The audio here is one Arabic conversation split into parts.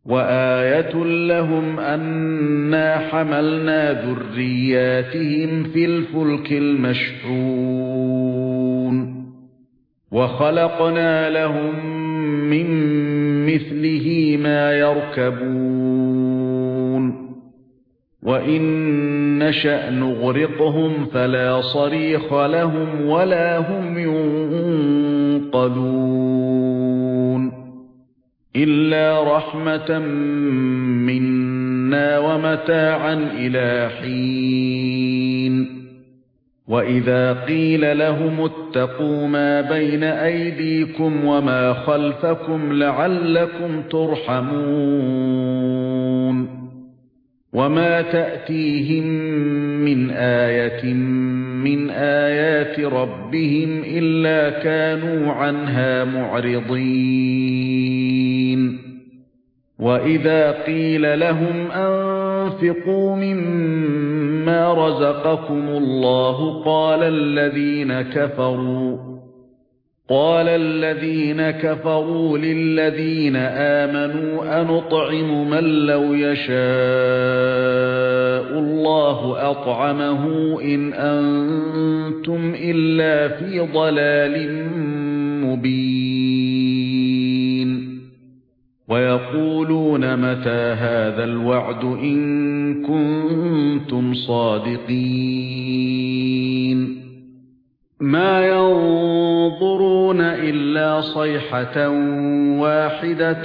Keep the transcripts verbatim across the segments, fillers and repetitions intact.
وآية لهم أنا حملنا ذرياتهم في الفلك المشحون وخلقنا لهم من مثله ما يركبون وإن نشأ نغرقهم فلا صريخ لهم ولا هم ينقذون إلا رحمة منا ومتاعا إلى حين وإذا قيل لهم اتقوا ما بين أيديكم وما خلفكم لعلكم ترحمون وما تأتيهم من آية من آيات ربهم إلا كانوا عنها معرضين وإذا قيل لهم أنفقوا مما رزقكم الله قال الذين كفروا قال الذين كفروا للذين آمنوا أنطعم من لو يشاء الله أطعمه إن أنتم إلا في ضلال مبين ويقولون متى هذا الوعد إن كنتم صادقين ما ينظرون إلا صيحة واحدة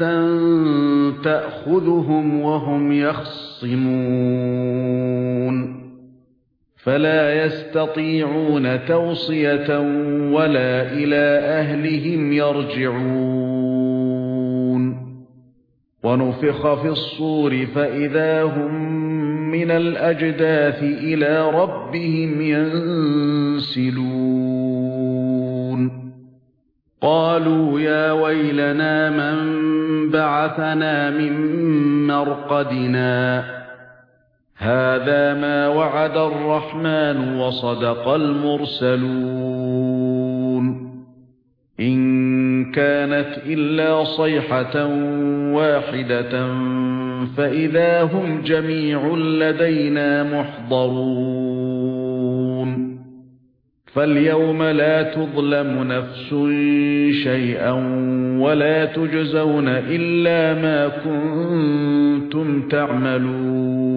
تأخذهم وهم يخصمون فلا يستطيعون توصية ولا إلى أهلهم يرجعون ونفخ في الصور فإذا هم من الأجداث إلى ربهم ينسلون قالوا يا ويلنا من بعثنا من مرقدنا هذا ما وعد الرحمن وصدق المرسلون إن كانت إلا صيحة واحدة فإذا هم جميع لدينا محضرون فاليوم لا تظلم نفس شيئا ولا تجزون إلا ما كنتم تعملون